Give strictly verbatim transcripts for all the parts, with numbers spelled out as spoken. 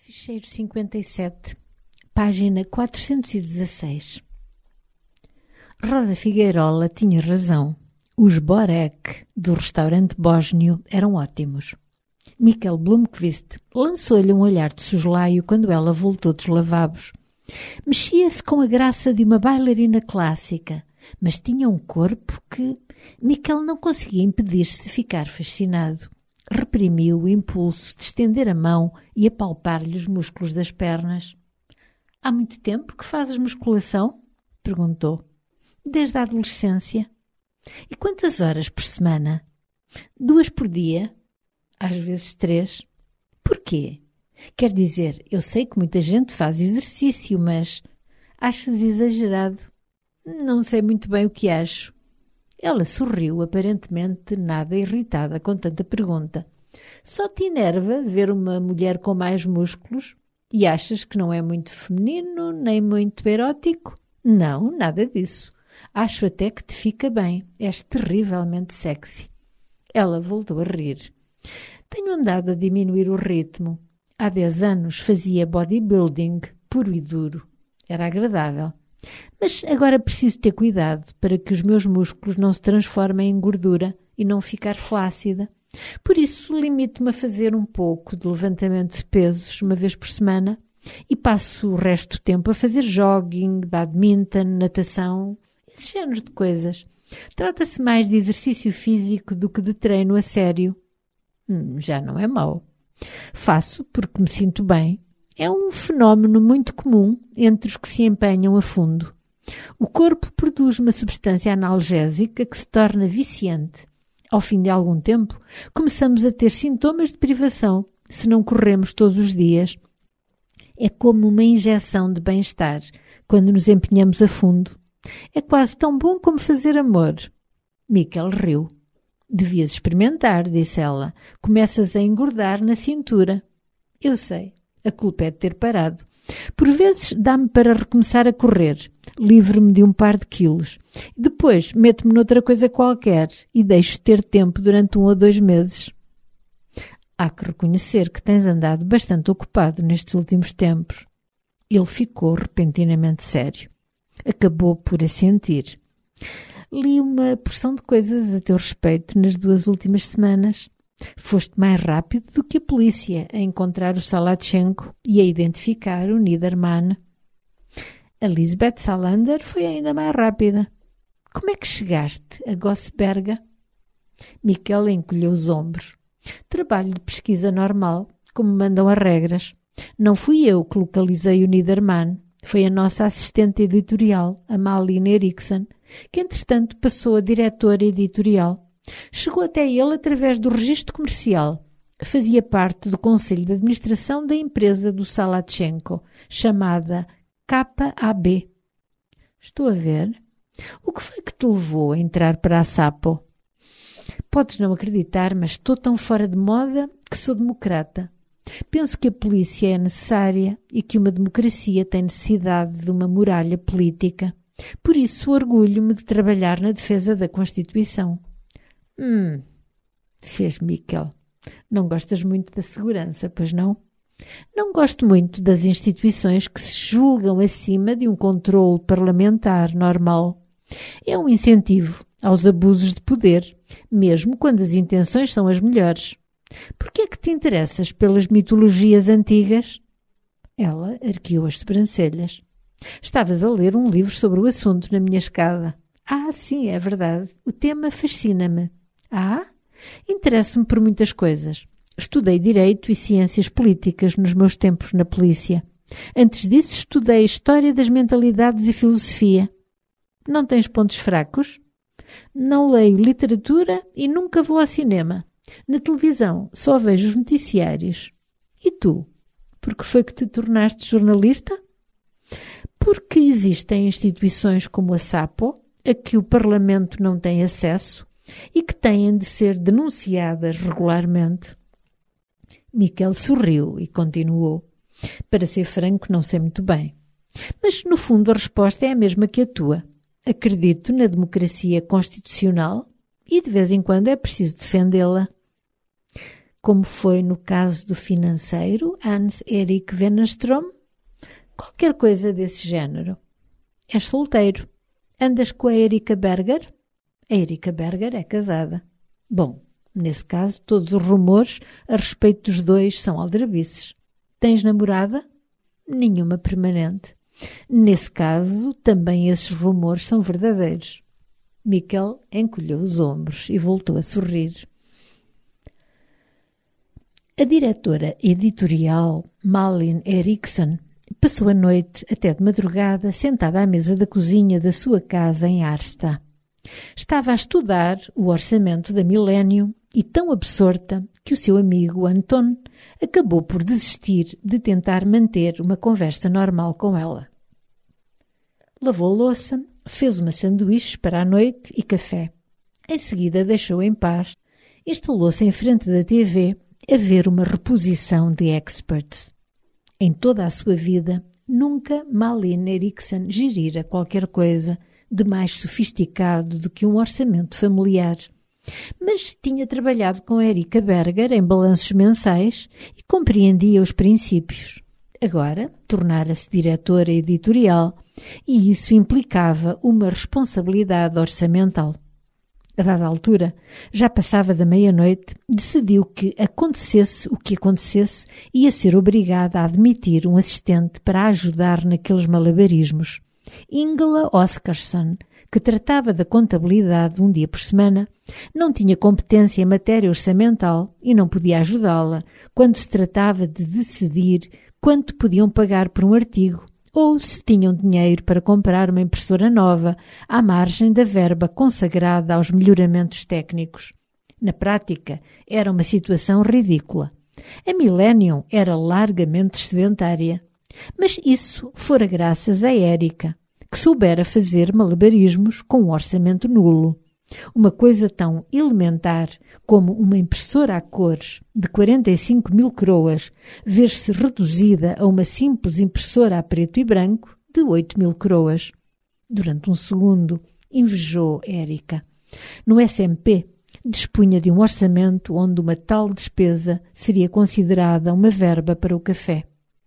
Ficheiro cinquenta e sete, página quatrocentos e dezasseis. Rosa Figueirola tinha razão. Os Borek do restaurante bósnio eram ótimos. Michael Blomqvist lançou-lhe um olhar de soslaio quando ela voltou dos lavabos. Mexia-se com a graça de uma bailarina clássica, mas tinha um corpo que Michael não conseguia impedir-se de ficar fascinado. Reprimiu o impulso de estender a mão e apalpar-lhe os músculos das pernas. — Há muito tempo que fazes musculação? — perguntou. — Desde a adolescência. — E quantas horas por semana? — Duas por dia. Às vezes três. — Porquê? Quer dizer, eu sei que muita gente faz exercício, mas... Achas exagerado? — Não sei muito bem o que acho. Ela sorriu, aparentemente nada irritada com tanta pergunta. — Só te enerva ver uma mulher com mais músculos? E achas que não é muito feminino, nem muito erótico? — Não, nada disso. Acho até que te fica bem. És terrivelmente sexy. Ela voltou a rir. — Tenho andado a diminuir o ritmo. Há dez anos fazia bodybuilding, puro e duro. Era agradável. Mas agora preciso ter cuidado para que os meus músculos não se transformem em gordura e não ficar flácida. Por isso limito-me a fazer um pouco de levantamento de pesos uma vez por semana e passo o resto do tempo a fazer jogging, badminton, natação, esses géneros de coisas. Trata-se mais de exercício físico do que de treino a sério. Hum, já não é mau. Faço porque me sinto bem. É um fenómeno muito comum entre os que se empenham a fundo. O corpo produz uma substância analgésica que se torna viciante. Ao fim de algum tempo, começamos a ter sintomas de privação, se não corremos todos os dias. É como uma injeção de bem-estar, quando nos empenhamos a fundo. É quase tão bom como fazer amor. Michael riu. Devias experimentar, disse ela. Começas a engordar na cintura. Eu sei. A culpa é de ter parado. Por vezes dá-me para recomeçar a correr. Livro-me de um par de quilos. Depois meto-me noutra coisa qualquer e deixo de ter tempo durante um ou dois meses. Há que reconhecer que tens andado bastante ocupado nestes últimos tempos. Ele ficou repentinamente sério. Acabou por assentir. Li uma porção de coisas a teu respeito nas duas últimas semanas. Foste mais rápido do que a polícia a encontrar o Salatchenko e a identificar o Niedermann. A Lisbeth Salander foi ainda mais rápida. Como é que chegaste a Gossberga? Michael encolheu os ombros. Trabalho de pesquisa normal, como mandam as regras. Não fui eu que localizei o Niedermann. Foi a nossa assistente editorial, a Malina Eriksson, que entretanto passou a diretora editorial. Chegou até ele através do registro comercial. Fazia parte do conselho de administração da empresa do Salatchenko, chamada K A B. Estou a ver. O que foi que te levou a entrar para a Sapo? Podes não acreditar, mas estou tão fora de moda que sou democrata. Penso que a polícia é necessária e que uma democracia tem necessidade de uma muralha política. Por isso orgulho-me de trabalhar na defesa da Constituição. Hum, fez Michael. Não gostas muito da segurança, pois não? Não gosto muito das instituições que se julgam acima de um controle parlamentar normal. É um incentivo aos abusos de poder, mesmo quando as intenções são as melhores. Por que é que te interessas pelas mitologias antigas? Ela arqueou as sobrancelhas. Estavas a ler um livro sobre o assunto na minha escada. Ah, sim, é verdade. O tema fascina-me. Ah? Interesso-me por muitas coisas. Estudei Direito e Ciências Políticas nos meus tempos na polícia. Antes disso, estudei História das Mentalidades e Filosofia. Não tens pontos fracos? Não leio literatura e nunca vou ao cinema. Na televisão só vejo os noticiários. E tu? Por que foi que te tornaste jornalista? Porque existem instituições como a Sapo, a que o Parlamento não tem acesso, e que têm de ser denunciadas regularmente. Michael sorriu e continuou. Para ser franco, não sei muito bem. Mas, no fundo, a resposta é a mesma que a tua. Acredito na democracia constitucional e, de vez em quando, é preciso defendê-la. como foi no caso do financeiro Hans-Erik Wennerström? Qualquer coisa desse género. És solteiro. Andas com a Erika Berger? A Erika Berger é casada. Bom, nesse caso, todos os rumores a respeito dos dois são aldrabices. Tens namorada? Nenhuma permanente. Nesse caso, também esses rumores são verdadeiros. Mikkel encolheu os ombros e voltou a sorrir. A diretora editorial Malin Eriksson passou a noite até de madrugada sentada à mesa da cozinha da sua casa em Arsta. Estava a estudar o orçamento da Millennium e tão absorta que o seu amigo Anton acabou por desistir de tentar manter uma conversa normal com ela. Lavou a louça, fez uma sanduíche para a noite e café. Em seguida deixou em paz, instalou-se em frente da T V a ver uma reposição de Experts. Em toda a sua vida, nunca Malin Eriksson gerira qualquer coisa de mais sofisticado do que um orçamento familiar. Mas tinha trabalhado com Erika Berger em balanços mensais e compreendia os princípios. Agora, tornara-se diretora editorial e isso implicava uma responsabilidade orçamental. A dada altura, já passava da meia-noite, decidiu que, acontecesse o que acontecesse, ia ser obrigada a admitir um assistente para a ajudar naqueles malabarismos. Ingela Oskarsson, que tratava da contabilidade um dia por semana, não tinha competência em matéria orçamental e não podia ajudá-la quando se tratava de decidir quanto podiam pagar por um artigo ou se tinham dinheiro para comprar uma impressora nova à margem da verba consagrada aos melhoramentos técnicos. Na prática, era uma situação ridícula. A Millennium era largamente excedentária. Mas isso fora graças a Erika, que soubera fazer malabarismos com um orçamento nulo. Uma coisa tão elementar como uma impressora a cores de quarenta e cinco mil croas ver-se reduzida a uma simples impressora a preto e branco de oito mil croas. Durante um segundo, invejou Erika. No S M P, dispunha de um orçamento onde uma tal despesa seria considerada uma verba para o café.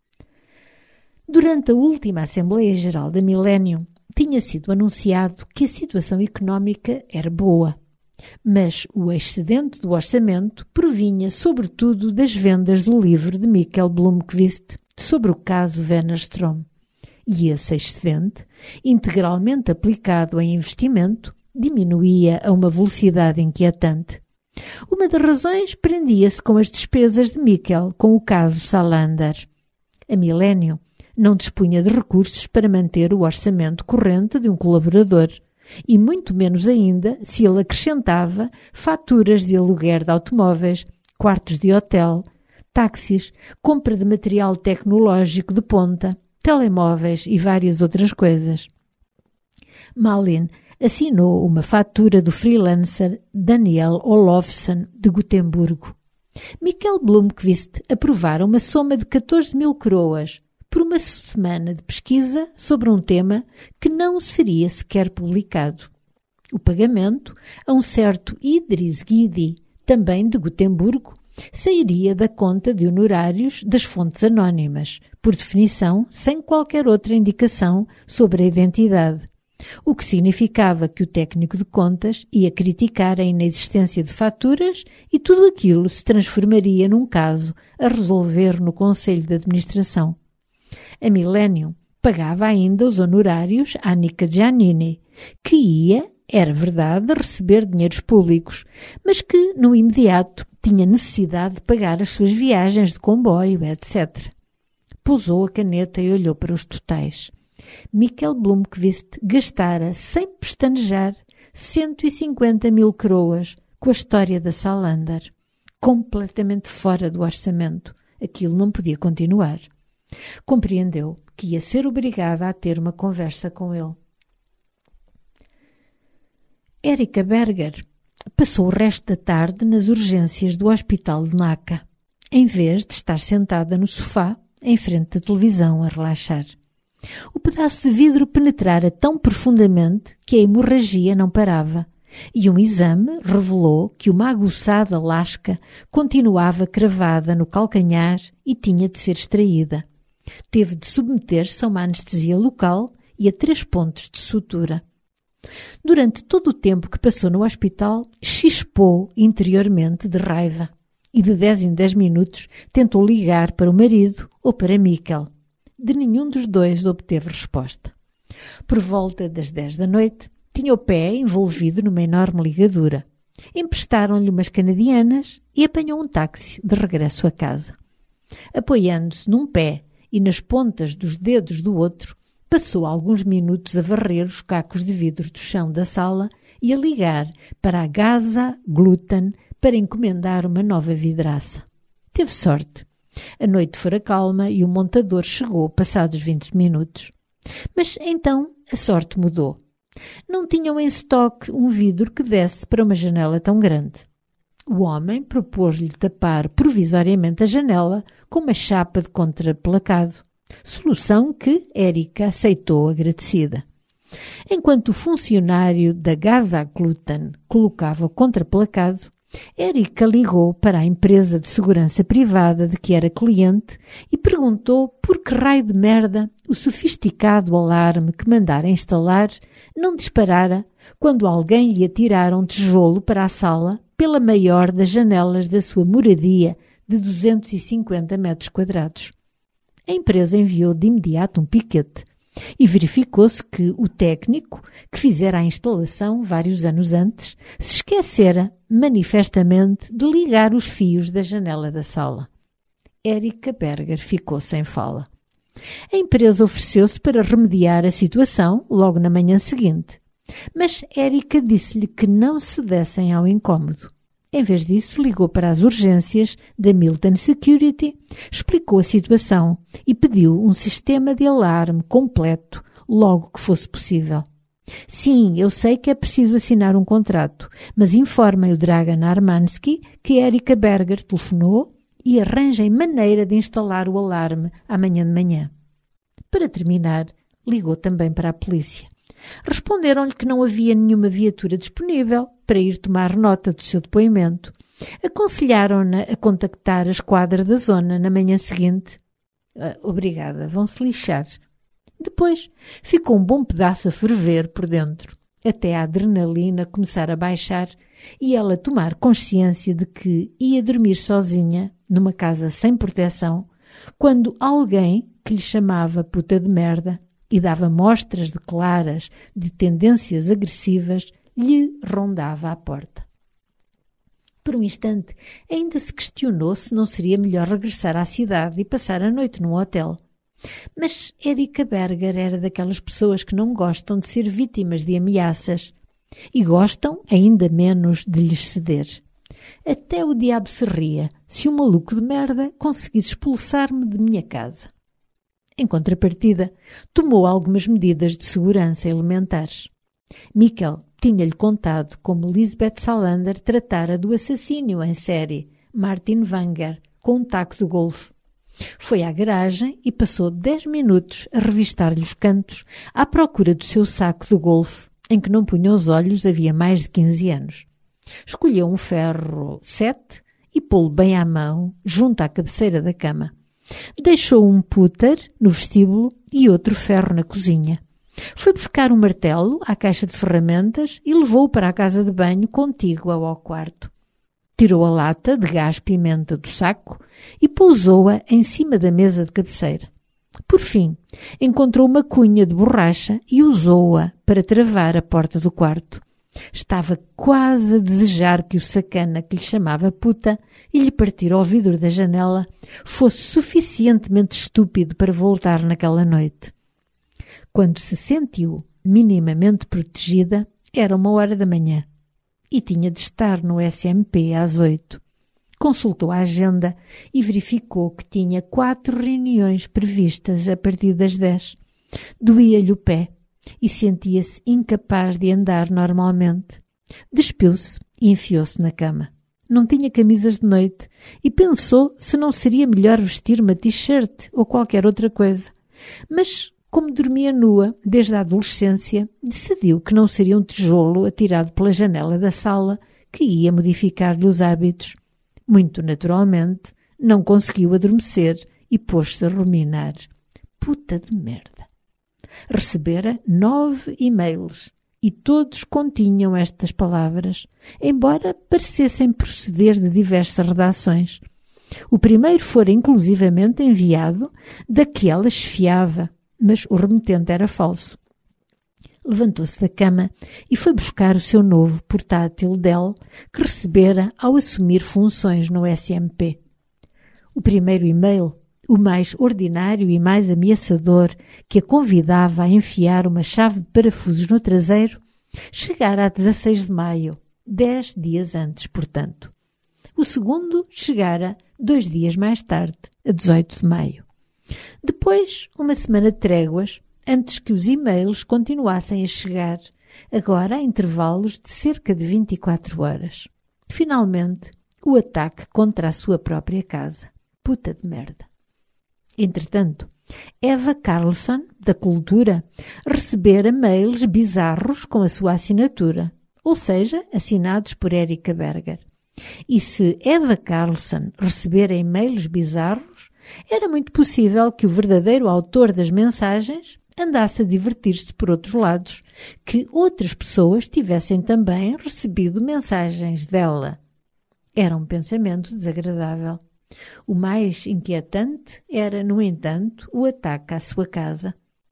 Durante a última Assembleia Geral da Millennium, tinha sido anunciado que a situação económica era boa, mas o excedente do orçamento provinha sobretudo das vendas do livro de Mikkel Blomqvist sobre o caso Wennerström. E esse excedente, integralmente aplicado em investimento, diminuía a uma velocidade inquietante. Uma das razões prendia-se com as despesas de Mikkel com o caso Salander. A Millennium não dispunha de recursos para manter o orçamento corrente de um colaborador, e muito menos ainda se ele acrescentava faturas de aluguer de automóveis, quartos de hotel, táxis, compra de material tecnológico de ponta, telemóveis e várias outras coisas. Malin assinou uma fatura do freelancer Daniel Olofsson de Gotemburgo. Mikkel Blomqvist aprovara uma soma de catorze mil croas por uma semana de pesquisa sobre um tema que não seria sequer publicado. O pagamento a um certo Idris Guidi, também de Gotemburgo, sairia da conta de honorários das fontes anónimas, por definição sem qualquer outra indicação sobre a identidade, o que significava que o técnico de contas ia criticar a inexistência de faturas e tudo aquilo se transformaria num caso a resolver no Conselho de Administração. A Millennium pagava ainda os honorários à Nika Giannini, que ia, era verdade, receber dinheiros públicos, mas que, no imediato, tinha necessidade de pagar as suas viagens de comboio, etcétera. Pousou a caneta e olhou para os totais. Mikkel Blomqvist gastara, sem pestanejar, cento e cinquenta mil croas com a história da Salander. Completamente fora do orçamento. Aquilo não podia continuar. Compreendeu que ia ser obrigada a ter uma conversa com ele. Erika Berger passou o resto da tarde nas urgências do hospital de Nacka, em vez de estar sentada no sofá, em frente da televisão, a relaxar. O pedaço de vidro penetrara tão profundamente que a hemorragia não parava e um exame revelou que uma aguçada lasca continuava cravada no calcanhar e tinha de ser extraída. Teve de submeter-se a uma anestesia local e a três pontos de sutura. Durante todo o tempo que passou no hospital, chispou interiormente de raiva e de dez em dez minutos tentou ligar para o marido ou para Mikkel. De nenhum dos dois obteve resposta. Por volta das dez da noite, tinha o pé envolvido numa enorme ligadura. Emprestaram-lhe umas canadianas e apanhou um táxi de regresso a casa. Apoiando-se num pé e nas pontas dos dedos do outro, passou alguns minutos a varrer os cacos de vidro do chão da sala e a ligar para a Gaza Gluten para encomendar uma nova vidraça. Teve sorte. A noite fora calma e o montador chegou passados vinte minutos. Mas então a sorte mudou. Não tinham em estoque um vidro que desse para uma janela tão grande. O homem propôs-lhe tapar provisoriamente a janela com uma chapa de contraplacado, solução que Erika aceitou agradecida. Enquanto o funcionário da Gaza Gluten colocava o contraplacado, Erika ligou para a empresa de segurança privada de que era cliente e perguntou por que raio de merda o sofisticado alarme que mandara instalar não disparara quando alguém lhe atirara um tijolo para a sala pela maior das janelas da sua moradia de duzentos e cinquenta metros quadrados. A empresa enviou de imediato um piquete e verificou-se que o técnico, que fizera a instalação vários anos antes, se esquecera manifestamente de ligar os fios da janela da sala. Erika Berger ficou sem fala. A empresa ofereceu-se para remediar a situação logo na manhã seguinte, mas Erika disse-lhe que não se dessem ao incómodo. Em vez disso, ligou para as urgências da Milton Security, explicou a situação e pediu um sistema de alarme completo logo que fosse possível. Sim, eu sei que é preciso assinar um contrato, mas informem o Dragan Armansky que Erika Berger telefonou e arranjem maneira de instalar o alarme amanhã de manhã. Para terminar, ligou também para a polícia. Responderam-lhe que não havia nenhuma viatura disponível para ir tomar nota do seu depoimento. Aconselharam-na a contactar a esquadra da zona na manhã seguinte. Ah, obrigada, vão-se lixar. Depois ficou um bom pedaço a ferver por dentro, até a adrenalina começar a baixar e ela tomar consciência de que ia dormir sozinha, numa casa sem proteção, quando alguém que lhe chamava puta de merda e dava mostras de claras de tendências agressivas, lhe rondava à porta. Por um instante, ainda se questionou se não seria melhor regressar à cidade e passar a noite num hotel. Mas Erika Berger era daquelas pessoas que não gostam de ser vítimas de ameaças e gostam ainda menos de lhes ceder. Até o diabo se ria se um maluco de merda conseguisse expulsar-me de minha casa. Em contrapartida, tomou algumas medidas de segurança elementares. Mikkel tinha-lhe contado como Lisbeth Salander tratara do assassínio em série, Martin Wanger, com um taco de golfe. Foi à garagem e passou dez minutos a revistar-lhe os cantos à procura do seu saco de golfe, em que não punha os olhos havia mais de quinze anos. Escolheu um ferro sete e pô-lo bem à mão, junto à cabeceira da cama. Deixou um putter no vestíbulo e outro ferro na cozinha. Foi buscar um martelo à caixa de ferramentas e levou-o para a casa de banho contígua ao quarto. Tirou a lata de gás-pimenta do saco e pousou-a em cima da mesa de cabeceira. Por fim, encontrou uma cunha de borracha e usou-a para travar a porta do quarto. Estava quase a desejar que o sacana que lhe chamava puta e lhe partir ao vidro da janela fosse suficientemente estúpido para voltar naquela noite. Quando se sentiu minimamente protegida, era uma hora da manhã e tinha de estar no S M P às oito. Consultou a agenda e verificou que tinha quatro reuniões previstas a partir das dez. Doía-lhe o pé e sentia-se incapaz de andar normalmente. Despiu-se e enfiou-se na cama. Não tinha camisas de noite e pensou se não seria melhor vestir uma t-shirt ou qualquer outra coisa. Mas Como dormia nua desde a adolescência, decidiu que não seria um tijolo atirado pela janela da sala que ia modificar-lhe os hábitos. Muito naturalmente, não conseguiu adormecer e pôs-se a ruminar. Puta de merda! Recebera nove e-mails e todos continham estas palavras, embora parecessem proceder de diversas redações. O primeiro fora inclusivamente enviado da que ela esfiava, mas o remetente era falso. Levantou-se da cama e foi buscar o seu novo portátil Dell que recebera ao assumir funções no S M P. O primeiro e-mail, o mais ordinário e mais ameaçador, que a convidava a enfiar uma chave de parafusos no traseiro, chegara a dezasseis de maio, dez dias antes, portanto. O segundo chegara dois dias mais tarde, a dezoito de maio. Depois, uma semana de tréguas, antes que os e-mails continuassem a chegar, agora a intervalos de cerca de vinte e quatro horas. Finalmente, o ataque contra a sua própria casa. Puta de merda. Entretanto, Eva Carlson, da Cultura, recebera mails bizarros com a sua assinatura, ou seja, assinados por Erika Berger. E se Eva Carlson recebera e-mails bizarros, era muito possível que o verdadeiro autor das mensagens andasse a divertir-se por outros lados, que outras pessoas tivessem também recebido mensagens dela. Era um pensamento desagradável. O mais inquietante era, no entanto, o ataque à sua casa.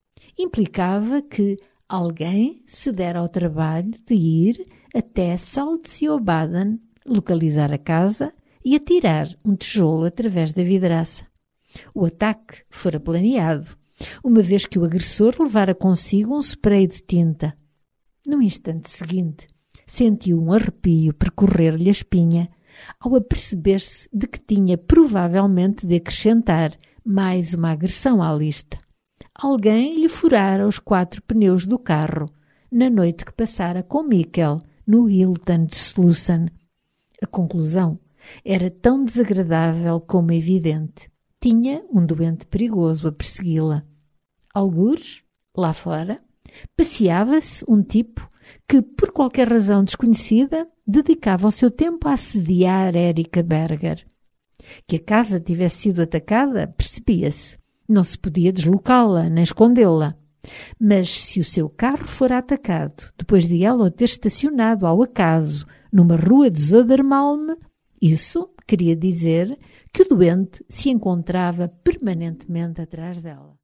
Implicava que alguém se dera ao trabalho de ir até Salziobaden, localizar a casa e atirar um tijolo através da vidraça. O ataque fora planeado, uma vez que o agressor levara consigo um spray de tinta. No instante seguinte, sentiu um arrepio percorrer-lhe a espinha ao aperceber-se de que tinha provavelmente de acrescentar mais uma agressão à lista. Alguém lhe furara os quatro pneus do carro na noite que passara com Mikkel no Hilton de Slussen. A conclusão era tão desagradável como evidente. Tinha um doente perigoso a persegui-la. Algures, lá fora, passeava-se um tipo que, por qualquer razão desconhecida, dedicava o seu tempo a assediar Erika Berger. Que a casa tivesse sido atacada, percebia-se. Não se podia deslocá-la, nem escondê-la. Mas se o seu carro fora atacado, depois de ela o ter estacionado ao acaso numa rua de Södermalm, isso queria dizer que o doente se encontrava permanentemente atrás dela.